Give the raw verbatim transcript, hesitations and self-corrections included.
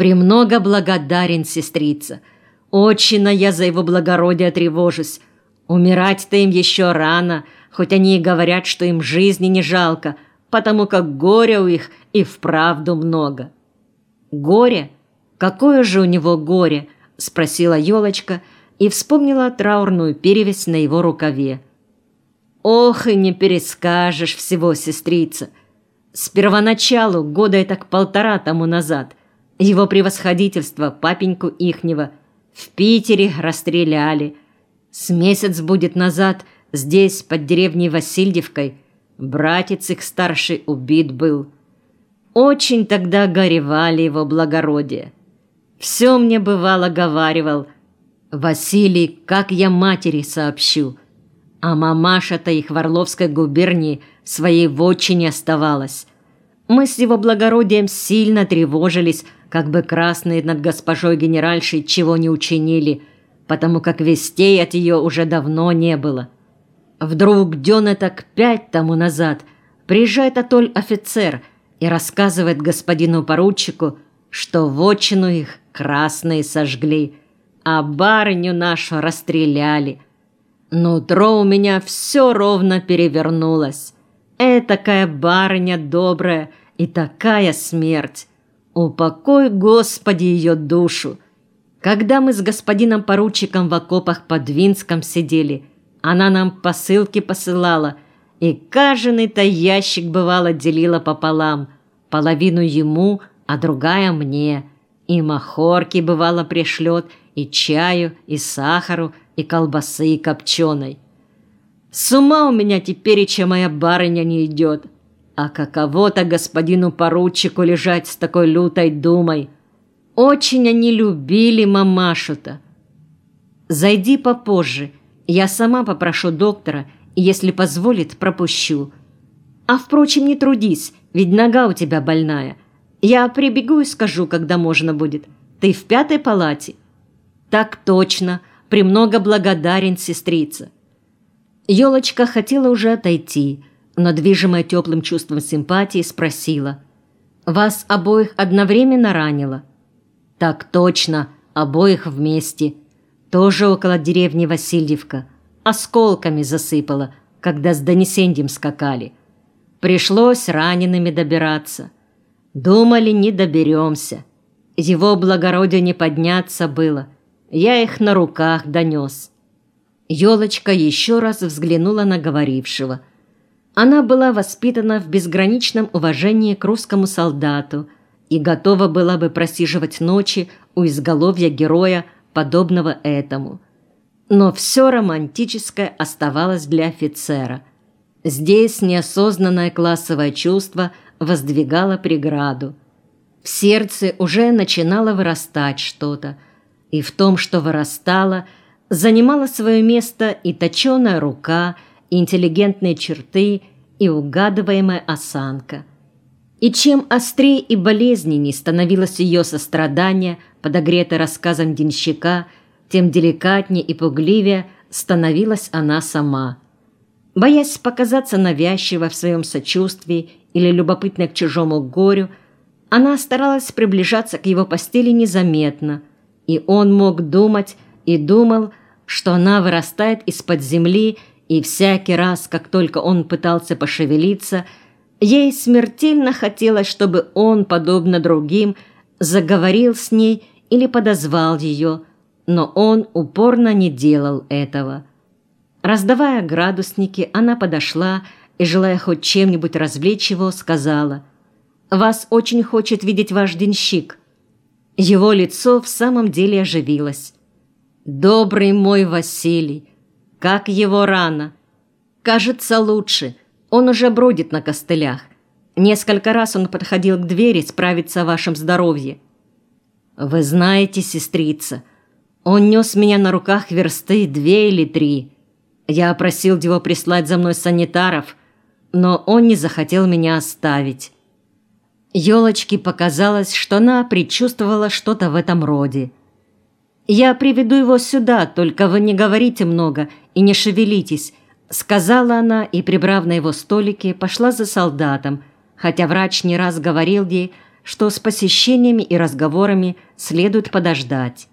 «Премного благодарен, сестрица. Очень я за его благородие тревожусь. Умирать-то им еще рано, хоть они и говорят, что им жизни не жалко, потому как горя у их и вправду много». «Горе? Какое же у него горе?» – спросила Ёлочка и вспомнила траурную перевязь на его рукаве. «Ох, и не перескажешь всего, сестрица. С первоначалу, года так полтора тому назад, его превосходительство, папеньку ихнего, в Питере расстреляли. С месяц будет назад здесь, под деревней Васильевкой, братец их старший убит был. Очень тогда горевали его благородие. Все мне бывало говаривал: «Василий, как я матери сообщу». А мамаша-то их в Орловской губернии своей вотчине оставалась. Мы с его благородием сильно тревожились, как бы красные над госпожой генеральшей чего не учинили, потому как вестей от ее уже давно не было. Вдруг дён так пять тому назад приезжает атоль офицер и рассказывает господину поручику, что вотчину их красные сожгли, а барыню нашу расстреляли. Нутро у меня все ровно перевернулось. Этакая барыня добрая и такая смерть. Упокой, Господи, ее душу. Когда мы с господином поручиком в окопах под Двинском сидели, она нам посылки посылала, и каждый-то ящик, бывало, делила пополам, половину ему, а другая мне. И махорки, бывало, пришлет, и чаю, и сахару, и колбасы копченой. С ума у меня тепереча моя барыня не идет. А каково-то господину поручику лежать с такой лютой думой. Очень они любили мамашу-то. Зайди попозже, я сама попрошу доктора, и, если позволит, пропущу. А, впрочем, не трудись, ведь нога у тебя больная. Я прибегу и скажу, когда можно будет. Ты в пятой палате? Так точно, премного благодарен, сестрица. Ёлочка хотела уже отойти, но, движимая теплым чувством симпатии, спросила: «Вас обоих одновременно ранило?» «Так точно, обоих вместе. Тоже около деревни Васильевка. Осколками засыпало, когда с донесением скакали. Пришлось ранеными добираться. Думали, не доберемся. Его благородие не подняться было. Я их на руках донес». Ёлочка еще раз взглянула на говорившего. Она была воспитана в безграничном уважении к русскому солдату и готова была бы просиживать ночи у изголовья героя, подобного этому. Но все романтическое оставалось для офицера. Здесь неосознанное классовое чувство воздвигало преграду. В сердце уже начинало вырастать что-то, и в том, что вырастало, занимала свое место и точеная рука, и интеллигентные черты, и угадываемая осанка. И чем острее и болезненней становилось ее сострадание, подогретое рассказом денщика, тем деликатнее и пугливее становилась она сама. Боясь показаться навязчиво в своем сочувствии или любопытной к чужому горю, она старалась приближаться к его постели незаметно, и он мог думать и думал, что она вырастает из-под земли, и всякий раз, как только он пытался пошевелиться, ей смертельно хотелось, чтобы он, подобно другим, заговорил с ней или подозвал ее, но он упорно не делал этого. Раздавая градусники, она подошла и, желая хоть чем-нибудь развлечь его, сказала: «Вас очень хочет видеть ваш денщик». Его лицо в самом деле оживилось. «Добрый мой Василий, как его рана! Кажется, лучше, он уже бродит на костылях. Несколько раз он подходил к двери справиться о вашем здоровье». «Вы знаете, сестрица, он нес меня на руках версты две или три. Я просил его прислать за мной санитаров, но он не захотел меня оставить». Ёлочке показалось, что она предчувствовала что-то в этом роде. «Я приведу его сюда, только вы не говорите много и не шевелитесь», сказала она и, прибрав на его столике, пошла за солдатом, хотя врач не раз говорил ей, что с посещениями и разговорами следует подождать.